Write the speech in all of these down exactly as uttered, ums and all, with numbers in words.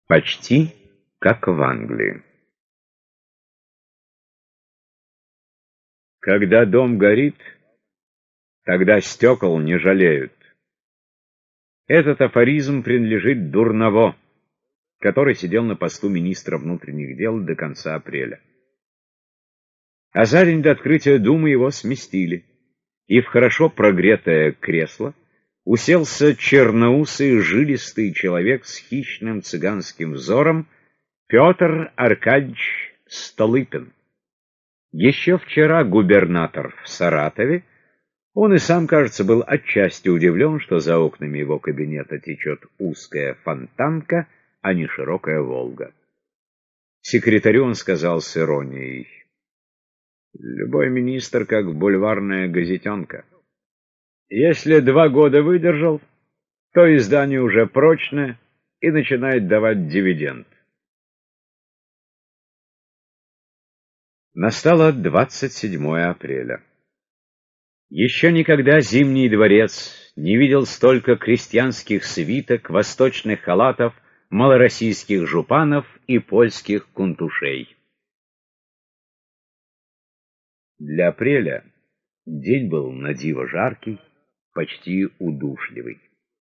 Почти как в Англии. Когда дом горит, тогда стекол не жалеют. Этот афоризм принадлежит Дурново, который сидел на посту министра внутренних дел до конца апреля. А за день до открытия Думы его сместили, и в хорошо прогретое кресло уселся черноусый жилистый человек с хищным цыганским взором Петр Аркадьевич Столыпин. Еще вчера губернатор в Саратове, он и сам, кажется, был отчасти удивлен, что за окнами его кабинета течет узкая фонтанка, а не широкая Волга. Секретарю он сказал с иронией: «Любой министр как бульварная газетенка. Если два года выдержал, то издание уже прочное и начинает давать дивиденд». Настало двадцать седьмое апреля. Еще никогда Зимний дворец не видел столько крестьянских свиток, восточных халатов, малороссийских жупанов и польских кунтушей. Для апреля день был надиво жаркий, почти удушливый.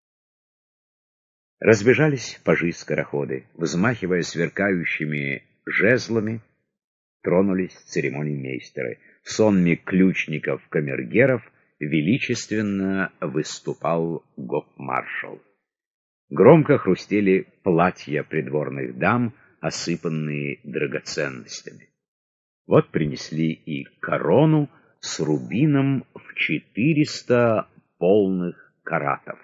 Разбежались пажи-скороходы, взмахивая сверкающими жезлами, тронулись церемониймейстеры. В сонме ключников-камергеров величественно выступал гофмаршал. Громко хрустели платья придворных дам, осыпанные драгоценностями. Вот принесли и корону с рубином в четыреста полных каратов.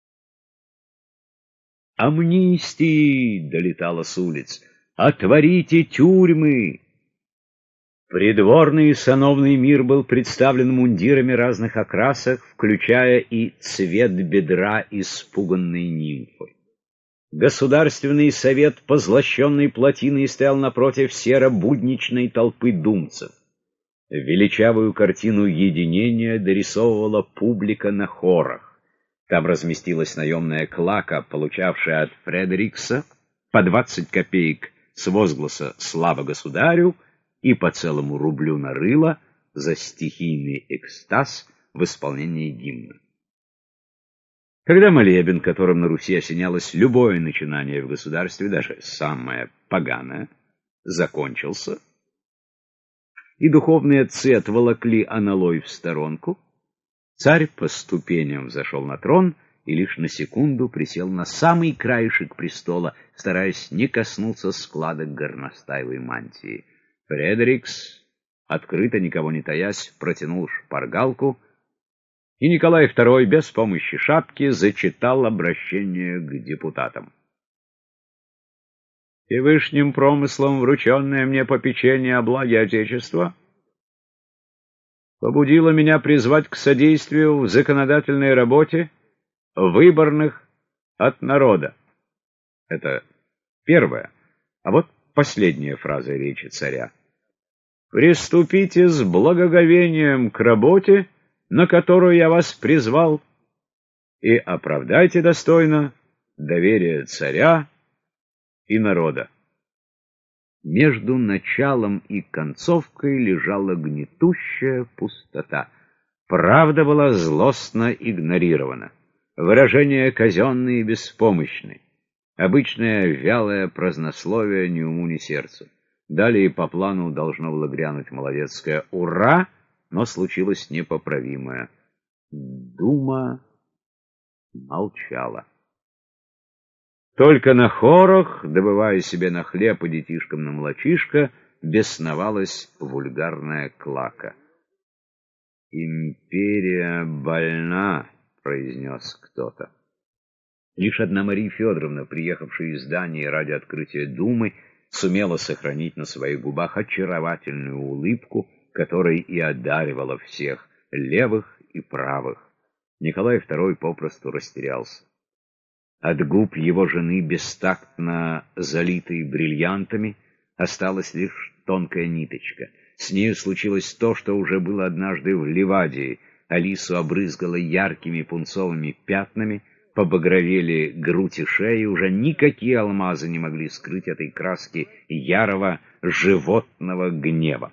«Амнистии!» — долетало с улиц. «Отворите тюрьмы!» Придворный и сановный мир был представлен мундирами разных окрасок, включая и цвет бедра испуганной нимфы. Государственный совет, позлощенный плотиной, стоял напротив серо-будничной толпы думцев. Величавую картину единения дорисовывала публика на хорах. Там разместилась наемная клака, получавшая от Фредерикса по двадцать копеек с возгласа «Слава государю» и по целому рублю на рыло за стихийный экстаз в исполнении гимна. Когда молебен, которым на Руси осенялось любое начинание в государстве, даже самое поганое, закончился, и духовные отцы отволокли аналой в сторонку, царь по ступеням взошел на трон и лишь на секунду присел на самый краешек престола, стараясь не коснуться складок горностаевой мантии. Фредерикс, открыто, никого не таясь, протянул шпаргалку, и Николай второй без помощи шапки зачитал обращение к депутатам. «Всевышним промыслом врученное мне попечение о благе Отечества побудило меня призвать к содействию в законодательной работе, выборных от народа». Это первое, а вот последняя фраза речи царя. «Приступите с благоговением к работе, на которую я вас призвал, и оправдайте достойно доверие царя и народа». Между началом и концовкой лежала гнетущая пустота. Правда была злостно игнорирована. Выражения казенные и беспомощные. Обычное вялое празднословие ни уму, ни сердцу. Далее по плану должно было грянуть молодецкое «Ура!», но случилось непоправимое. Дума молчала. Только на хорах, добывая себе на хлеб и детишкам на молочишко, бесновалась вульгарная клака. «Империя больна», — произнес кто-то. Лишь одна Мария Федоровна, приехавшая из Дании ради открытия Думы, сумела сохранить на своих губах очаровательную улыбку, которой и одаривала всех, левых и правых. Николай второй попросту растерялся. От губ его жены, бестактно залитой бриллиантами, осталась лишь тонкая ниточка. С нею случилось то, что уже было однажды в Ливадии. Алису обрызгало яркими пунцовыми пятнами, побагровели грудь и шея, уже никакие алмазы не могли скрыть этой краски ярого животного гнева.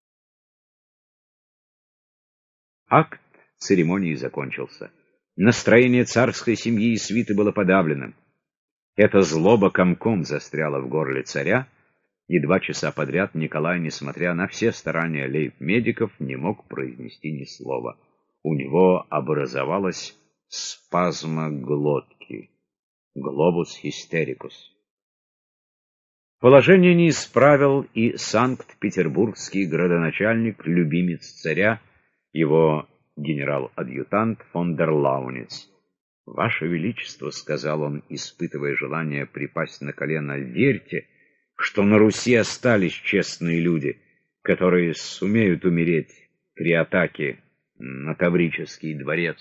Акт церемонии закончился. Настроение царской семьи и свиты было подавленным. Эта злоба комком застряла в горле царя, и два часа подряд Николай, несмотря на все старания лейб-медиков, не мог произнести ни слова. У него образовалась спазма глотки, глобус хистерикус. Положение не исправил и санкт-петербургский градоначальник, любимец царя, его генерал-адъютант фон дер Лауниц. «Ваше Величество, — сказал он, испытывая желание припасть на колено, — верьте, что на Руси остались честные люди, которые сумеют умереть при атаке на Таврический дворец».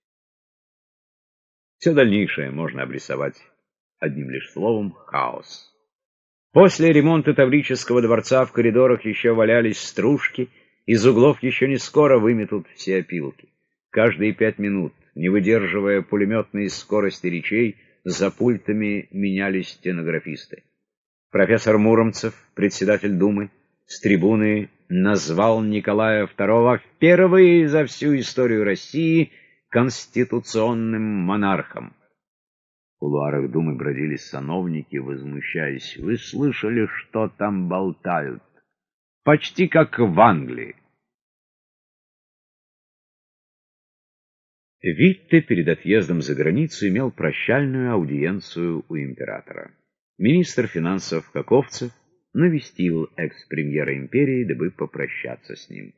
Все дальнейшее можно обрисовать одним лишь словом — хаос. После ремонта Таврического дворца в коридорах еще валялись стружки, из углов еще не скоро выметут все опилки. Каждые пять минут, не выдерживая пулеметной скорости речей, за пультами менялись стенографисты. Профессор Муромцев, председатель Думы, с трибуны назвал Николая второго впервые за всю историю России конституционным монархом. В кулуарах Думы бродили сановники, возмущаясь: «Вы слышали, что там болтают? Почти как в Англии». Витте перед отъездом за границу имел прощальную аудиенцию у императора. Министр финансов Каковцев навестил экс-премьера империи, дабы попрощаться с ним.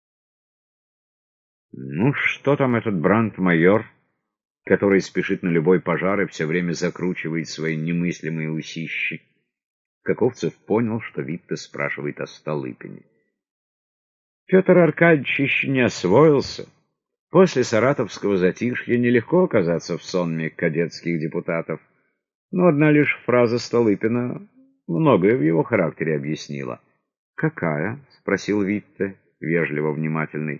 «Ну, что там этот брандмайор, который спешит на любой пожар и все время закручивает свои немыслимые усищи?» Каковцев понял, что Витте спрашивает о Столыпине. Петр Аркадьевич еще не освоился. После саратовского затишья нелегко оказаться в сонме кадетских депутатов, но одна лишь фраза Столыпина многое в его характере объяснила. «Какая?» — спросил Витте, вежливо внимательный.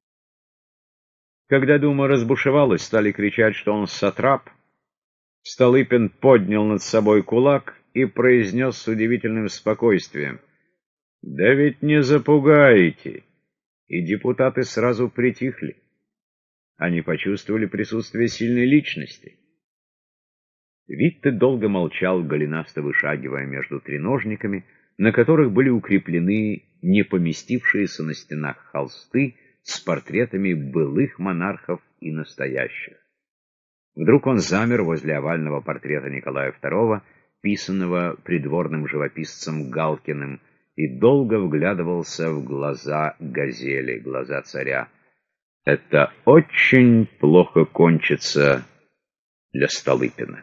Когда Дума разбушевалась, стали кричать, что он сатрап. Столыпин поднял над собой кулак и произнес с удивительным спокойствием: «Да ведь не запугаете!» И депутаты сразу притихли. Они почувствовали присутствие сильной личности. Витте долго молчал, голенасто вышагивая между треножниками, на которых были укреплены не поместившиеся на стенах холсты с портретами былых монархов и настоящих. Вдруг он замер возле овального портрета Николая второго, писанного придворным живописцем Галкиным, и долго вглядывался в глаза газели, глаза царя. Это очень плохо кончится для Столыпина.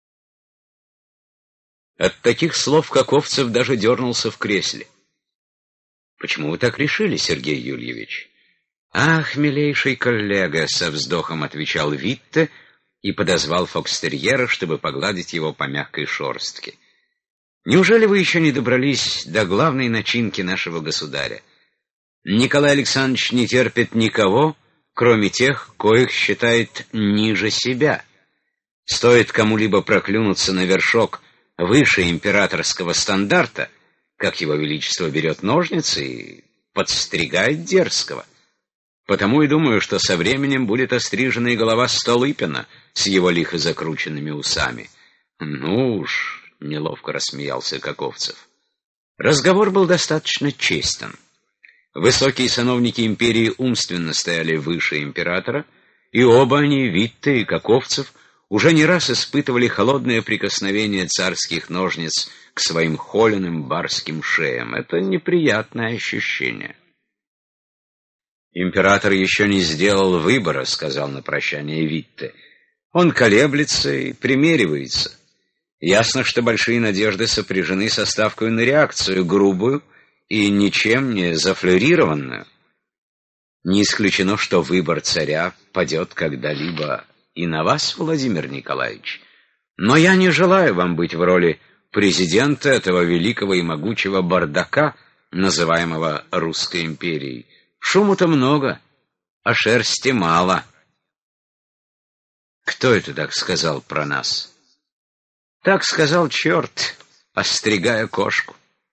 От таких слов Каковцев даже дернулся в кресле. «Почему вы так решили, Сергей Юльевич?» «Ах, милейший коллега!» — со вздохом отвечал Витте и подозвал фокстерьера, чтобы погладить его по мягкой шерстке. «Неужели вы еще не добрались до главной начинки нашего государя? Николай Александрович не терпит никого, кроме тех, коих считает ниже себя. Стоит кому-либо проклюнуться на вершок выше императорского стандарта, как его величество берет ножницы и подстригает дерзкого. Потому и думаю, что со временем будет острижена и голова Столыпина с его лихо закрученными усами». «Ну уж», — неловко рассмеялся Каковцев. Разговор был достаточно честен. Высокие сановники империи умственно стояли выше императора, и оба они, Витте и Каковцев, уже не раз испытывали холодное прикосновение царских ножниц к своим холеным барским шеям. Это неприятное ощущение. «Император еще не сделал выбора», — сказал на прощание Витте. «Он колеблется и примеривается. Ясно, что большие надежды сопряжены со ставкой на реакцию, грубую и ничем не зафлюрированную. Не исключено, что выбор царя падет когда-либо и на вас, Владимир Николаевич. Но я не желаю вам быть в роли президента этого великого и могучего бардака, называемого Русской империей. Шуму-то много, а шерсти мало». Кто это так сказал про нас? Так сказал черт, остригая кошку.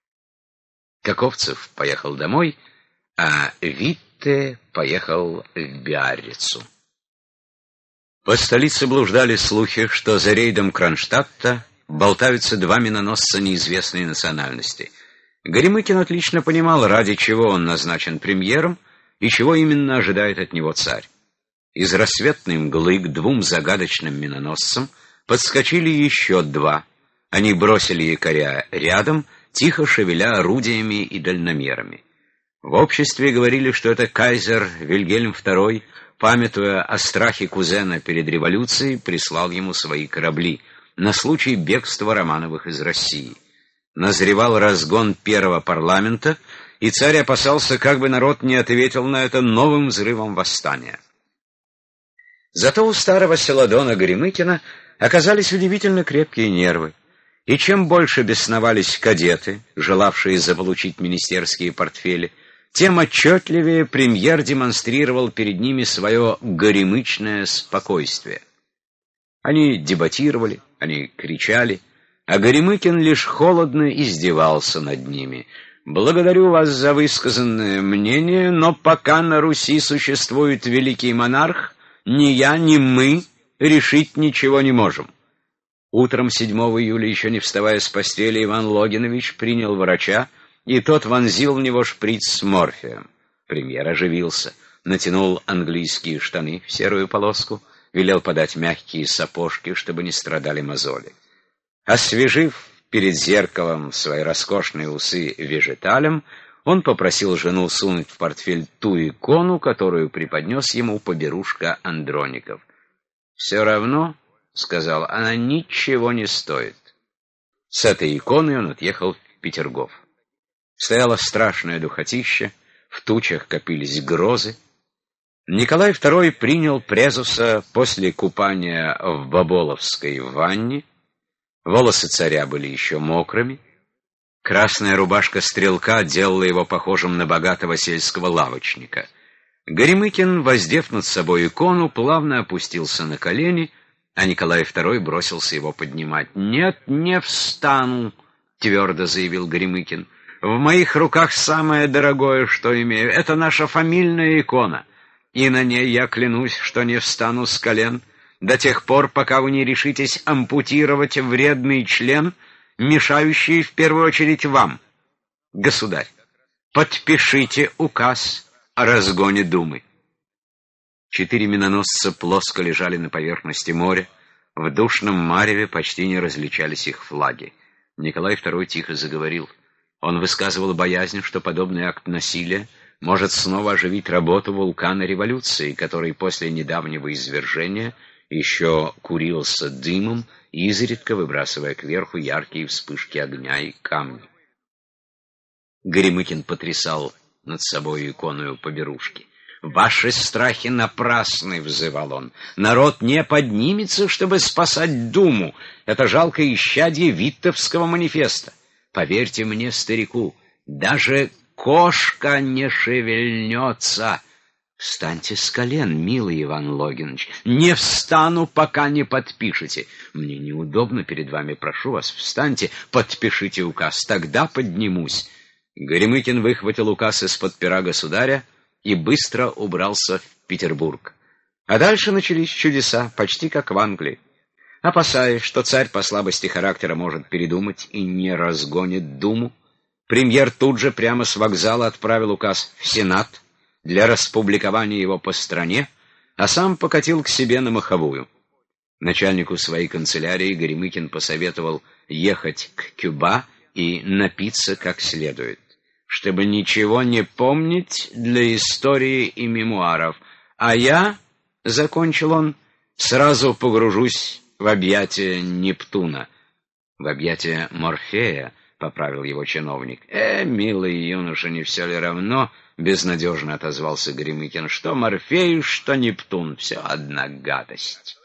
Каковцев поехал домой, а Витте поехал в Биаррицу. По столице блуждали слухи, что за рейдом Кронштадта болтаются два миноносца неизвестной национальности. Горемыкин отлично понимал, ради чего он назначен премьером и чего именно ожидает от него царь. Из рассветной мглы к двум загадочным миноносцам подскочили еще два. Они бросили якоря рядом, тихо шевеля орудиями и дальномерами. В обществе говорили, что это кайзер Вильгельм второй, памятуя о страхе кузена перед революцией, прислал ему свои корабли на случай бегства Романовых из России. Назревал разгон первого парламента, и царь опасался, как бы народ не ответил на это новым взрывом восстания. Зато у старого селадона Горемыкина оказались удивительно крепкие нервы, и чем больше бесновались кадеты, желавшие заполучить министерские портфели, тем отчетливее премьер демонстрировал перед ними свое горемычное спокойствие. Они дебатировали, они кричали, а Горемыкин лишь холодно издевался над ними. «Благодарю вас за высказанное мнение, но пока на Руси существует великий монарх, ни я, ни мы решить ничего не можем». Утром седьмого июля, еще не вставая с постели, Иван Логинович принял врача, и тот вонзил в него шприц с морфием. Премьер оживился, натянул английские штаны в серую полоску, велел подать мягкие сапожки, чтобы не страдали мозоли. Освежив перед зеркалом свои роскошные усы вежеталем, он попросил жену сунуть в портфель ту икону, которую преподнес ему поберушка Андроников. «Все равно, — сказал, — она ничего не стоит». С этой иконой он отъехал в Петергоф. Стояло страшное духотище, в тучах копились грозы. Николай второй принял презуса после купания в Боболовской ванне. Волосы царя были еще мокрыми. Красная рубашка стрелка делала его похожим на богатого сельского лавочника. Горемыкин, воздев над собой икону, плавно опустился на колени, а Николай второй бросился его поднимать. «Нет, не встану», — твердо заявил Горемыкин. «В моих руках самое дорогое, что имею. Это наша фамильная икона, и на ней я клянусь, что не встану с колен до тех пор, пока вы не решитесь ампутировать вредный член, мешающий в первую очередь вам. Государь, подпишите указ о разгоне Думы». Четыре миноносца плоско лежали на поверхности моря. В душном мареве почти не различались их флаги. Николай второй тихо заговорил. Он высказывал боязнь, что подобный акт насилия может снова оживить работу вулкана революции, который после недавнего извержения еще курился дымом, изредка выбрасывая кверху яркие вспышки огня и камни. Горемыкин потрясал над собой иконую поберушки. «Ваши страхи напрасны», — взывал он. «Народ не поднимется, чтобы спасать Думу. Это жалкое исчадье Виттовского манифеста. Поверьте мне, старику, даже кошка не шевельнется». «Встаньте с колен, милый Иван Логинович». «Не встану, пока не подпишете». «Мне неудобно перед вами, прошу вас, встаньте, подпишите указ, тогда поднимусь». Горемыкин выхватил указ из-под пера государя и быстро убрался в Петербург. А дальше начались чудеса, почти как в Англии. Опасаясь, что царь по слабости характера может передумать и не разгонит Думу, премьер тут же прямо с вокзала отправил указ в Сенат для распубликования его по стране, а сам покатил к себе на Маховую. Начальнику своей канцелярии Горемыкин посоветовал ехать к Кюба и напиться как следует, чтобы ничего не помнить для истории и мемуаров. А я, — закончил он, — сразу погружусь в объятия Нептуна. — В объятия Морфея, — поправил его чиновник. — Э, милый юноша, не все ли равно? — безнадежно отозвался Горемыкин. — Что Морфей, что Нептун — все одна гадость.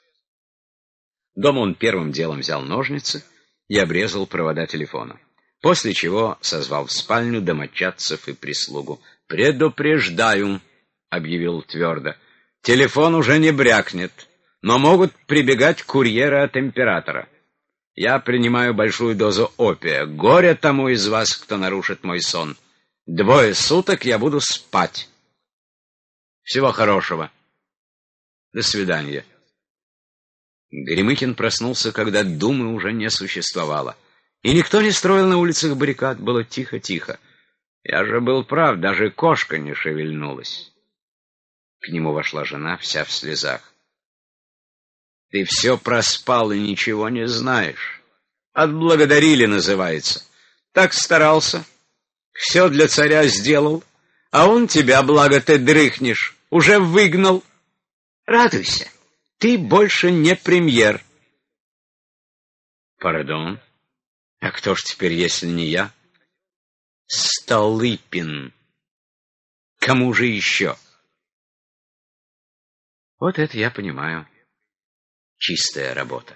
Дома он первым делом взял ножницы и обрезал провода телефона. После чего созвал в спальню домочадцев и прислугу. «Предупреждаю», — объявил твердо, — «телефон уже не брякнет. но могут прибегать курьеры от императора. Я принимаю большую дозу опия. Горе тому из вас, кто нарушит мой сон. Двое суток я буду спать. Всего хорошего. До свидания. Горемыкин проснулся, когда думы уже не существовало. И никто не строил на улицах баррикад, было тихо-тихо. Я же был прав, даже кошка не шевельнулась. К нему вошла жена, вся в слезах. Ты все проспал и ничего не знаешь. Отблагодарили, называется. Так старался, все для царя сделал, а он тебя, благо ты дрыхнешь, уже выгнал. Радуйся, ты больше не премьер. Пардон, а кто ж теперь, если не я? Столыпин. Кому же еще? Вот это я понимаю. Чистая работа.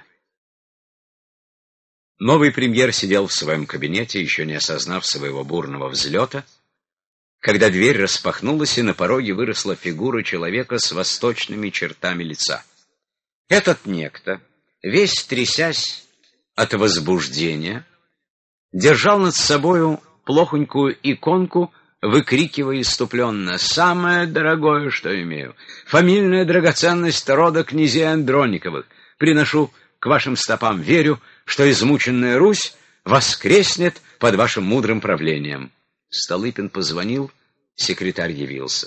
Новый премьер сидел в своем кабинете, еще не осознав своего бурного взлета, когда дверь распахнулась, и на пороге выросла фигура человека с восточными чертами лица. Этот некто, весь трясясь от возбуждения, держал над собою плохонькую иконку, выкрикивая иступленно: «Самое дорогое, что имею! Фамильная драгоценность рода князей Андрониковых! Приношу к вашим стопам, верю, что измученная Русь воскреснет под вашим мудрым правлением». Столыпин позвонил, секретарь явился.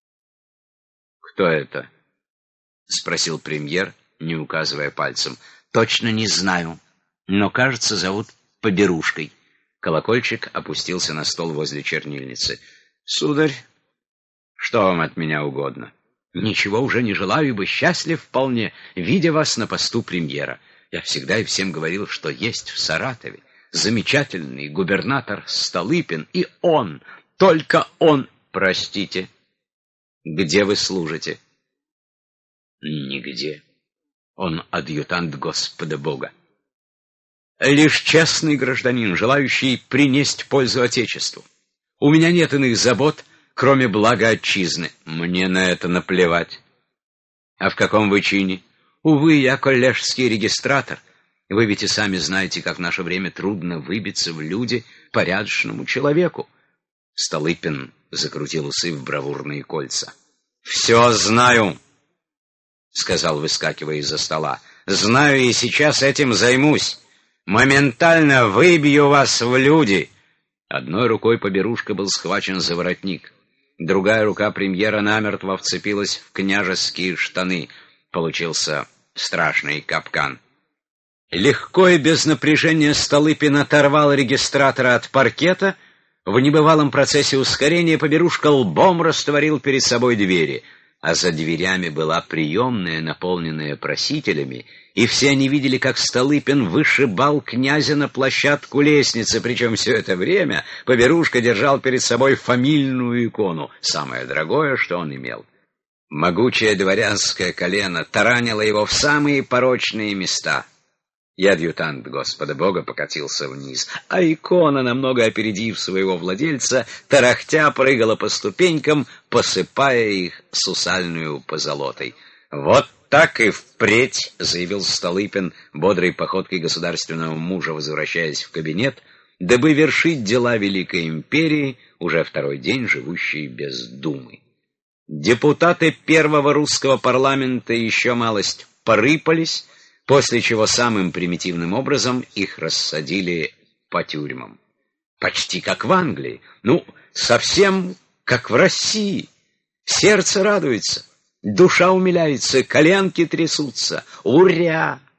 «Кто это?» — спросил премьер, не указывая пальцем. «Точно не знаю, но, кажется, зовут Поберушкой». Колокольчик опустился на стол возле чернильницы. «Сударь, что вам от меня угодно?» «Ничего уже не желаю, ибо счастлив вполне, видя вас на посту премьера. Я всегда и всем говорил, что есть в Саратове замечательный губернатор Столыпин, и он, только он...» «Простите, где вы служите?» «Нигде. Он адъютант Господа Бога. Лишь честный гражданин, желающий принести пользу Отечеству. У меня нет иных забот, кроме блага отчизны. Мне на это наплевать. А в каком вы чине? Увы, я коллежский регистратор. Вы ведь и сами знаете, как в наше время трудно выбиться в люди порядочному человеку». Столыпин закрутил усы в бравурные кольца. «Все знаю», — сказал, выскакивая из-за стола. «Знаю, и сейчас этим займусь. Моментально выбью вас в люди». Одной рукой Поберушка был схвачен за воротник. Другая рука премьера намертво вцепилась в княжеские штаны. Получился страшный капкан. Легко и без напряжения Столыпин оторвал регистратора от паркета. В небывалом процессе ускорения Поберушка лбом растворил перед собой двери, а за дверями была приемная, наполненная просителями, и все они видели, как Столыпин вышибал князя на площадку лестницы, причем все это время Поберушка держал перед собой фамильную икону, самое дорогое, что он имел. Могучее дворянское колено таранило его в самые порочные места. И адъютант Господа Бога покатился вниз, а икона, намного опередив своего владельца, тарахтя прыгала по ступенькам, посыпая их сусальную позолотой. «Вот так и впредь», — заявил Столыпин, бодрой походкой государственного мужа, возвращаясь в кабинет, дабы вершить дела Великой Империи, уже второй день живущей без думы. Депутаты первого русского парламента еще малость порыпались, после чего самым примитивным образом их рассадили по тюрьмам. Почти как в Англии, ну, совсем как в России. Сердце радуется, душа умиляется, коленки трясутся. Уря!